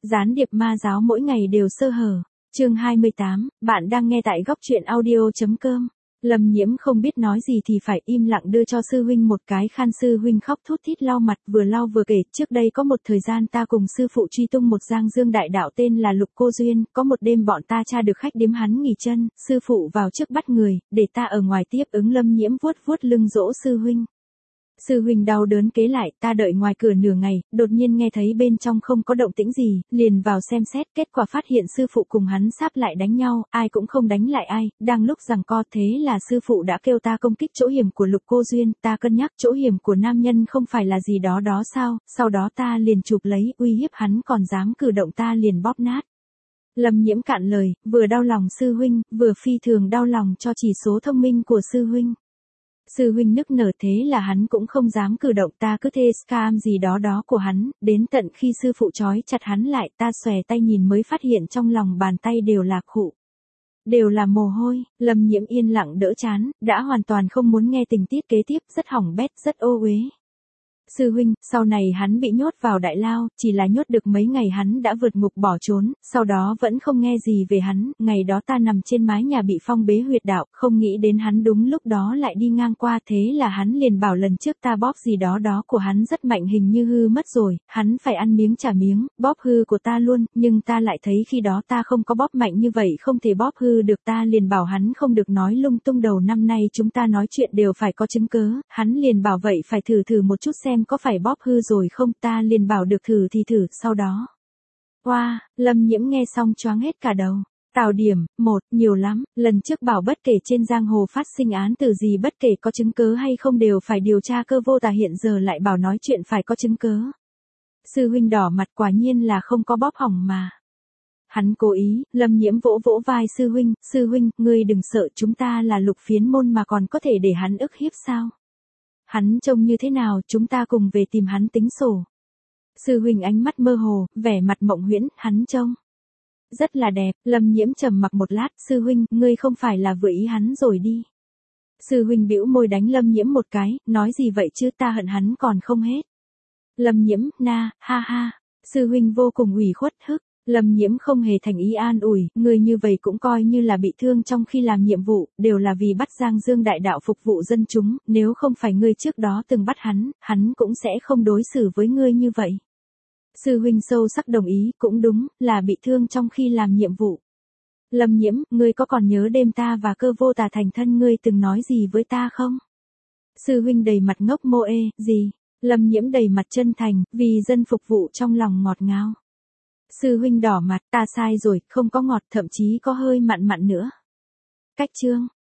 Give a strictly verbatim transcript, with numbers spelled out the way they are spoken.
Gián điệp ma giáo mỗi ngày đều sơ hở. Chương hai mươi tám, bạn đang nghe tại góc truyện audio chấm com. Lâm Nhiễm không biết nói gì thì phải im lặng đưa cho sư huynh một cái khăn. Sư huynh khóc thút thít lau mặt, vừa lau vừa kể, trước đây có một thời gian ta cùng sư phụ truy tung một giang dương đại đạo tên là Lục Cô Duyên, có một đêm bọn ta tra được khách điếm hắn nghỉ chân, sư phụ vào trước bắt người, để ta ở ngoài tiếp ứng. Lâm Nhiễm vuốt vuốt lưng dỗ sư huynh. Sư huynh đau đớn kế lại, ta đợi ngoài cửa nửa ngày, đột nhiên nghe thấy bên trong không có động tĩnh gì, liền vào xem xét, kết quả phát hiện sư phụ cùng hắn sáp lại đánh nhau, ai cũng không đánh lại ai, đang lúc giằng co, thế là sư phụ đã kêu ta công kích chỗ hiểm của Lục Cô Duyên, ta cân nhắc chỗ hiểm của nam nhân không phải là gì đó đó sao, sau đó ta liền chụp lấy, uy hiếp hắn còn dám cử động ta liền bóp nát. Lâm Nhiễm cạn lời, vừa đau lòng sư huynh, vừa phi thường đau lòng cho chỉ số thông minh của sư huynh. Sư huynh nức nở, thế là hắn cũng không dám cử động, ta cứ thê scam gì đó đó của hắn, đến tận khi sư phụ trói chặt hắn lại, ta xòe tay nhìn mới phát hiện trong lòng bàn tay đều là khụ. Đều là mồ hôi. Lâm Nhiễm yên lặng đỡ chán, đã hoàn toàn không muốn nghe tình tiết kế tiếp, rất hỏng bét, rất ô uế. Sư huynh, sau này hắn bị nhốt vào đại lao, chỉ là nhốt được mấy ngày hắn đã vượt ngục bỏ trốn, sau đó vẫn không nghe gì về hắn, ngày đó ta nằm trên mái nhà bị phong bế huyệt đạo, không nghĩ đến hắn đúng lúc đó lại đi ngang qua, thế là hắn liền bảo lần trước ta bóp gì đó đó của hắn rất mạnh hình như hư mất rồi, hắn phải ăn miếng trả miếng, bóp hư của ta luôn, nhưng ta lại thấy khi đó ta không có bóp mạnh như vậy không thể bóp hư được, ta liền bảo hắn không được nói lung tung, đầu năm nay chúng ta nói chuyện đều phải có chứng cớ, hắn liền bảo vậy phải thử thử một chút xem có phải bóp hư rồi không, ta liền bảo được thử thì thử, sau đó. Oa, wow, Lâm Nhiễm nghe xong choáng hết cả đầu. Tào điểm, một, nhiều lắm, lần trước bảo bất kể trên giang hồ phát sinh án tử gì bất kể có chứng cớ hay không đều phải điều tra cơ vô tà, hiện giờ lại bảo nói chuyện phải có chứng cớ. Sư huynh đỏ mặt, quả nhiên là không có bóp hỏng mà. Hắn cố ý. Lâm Nhiễm vỗ vỗ vai sư huynh, sư huynh, ngươi đừng sợ, chúng ta là Lục phiến môn mà còn có thể để hắn ức hiếp sao? Hắn trông như thế nào, chúng ta cùng về tìm hắn tính sổ. Sư huynh ánh mắt mơ hồ, vẻ mặt mộng huyễn, hắn trông rất là đẹp. Lâm Nhiễm trầm mặc một lát, sư huynh, ngươi không phải là vừa ý hắn rồi đi. Sư huynh bĩu môi đánh Lâm Nhiễm một cái, nói gì vậy chứ, ta hận hắn còn không hết. Lâm Nhiễm, na, ha ha. Sư huynh vô cùng ủy khuất hức. Lâm Nhiễm không hề thành ý an ủi, người như vậy cũng coi như là bị thương trong khi làm nhiệm vụ, đều là vì bắt Giang Dương đại đạo phục vụ dân chúng, nếu không phải ngươi trước đó từng bắt hắn, hắn cũng sẽ không đối xử với ngươi như vậy. Sư huynh sâu sắc đồng ý, cũng đúng, là bị thương trong khi làm nhiệm vụ. Lâm Nhiễm, ngươi có còn nhớ đêm ta và cơ vô tà thành thân ngươi từng nói gì với ta không? Sư huynh đầy mặt ngốc mô ê, gì? Lâm Nhiễm đầy mặt chân thành, vì dân phục vụ trong lòng ngọt ngào. Sư huynh đỏ mặt, ta sai rồi, không có ngọt, thậm chí có hơi mặn mặn nữa. Cách chương.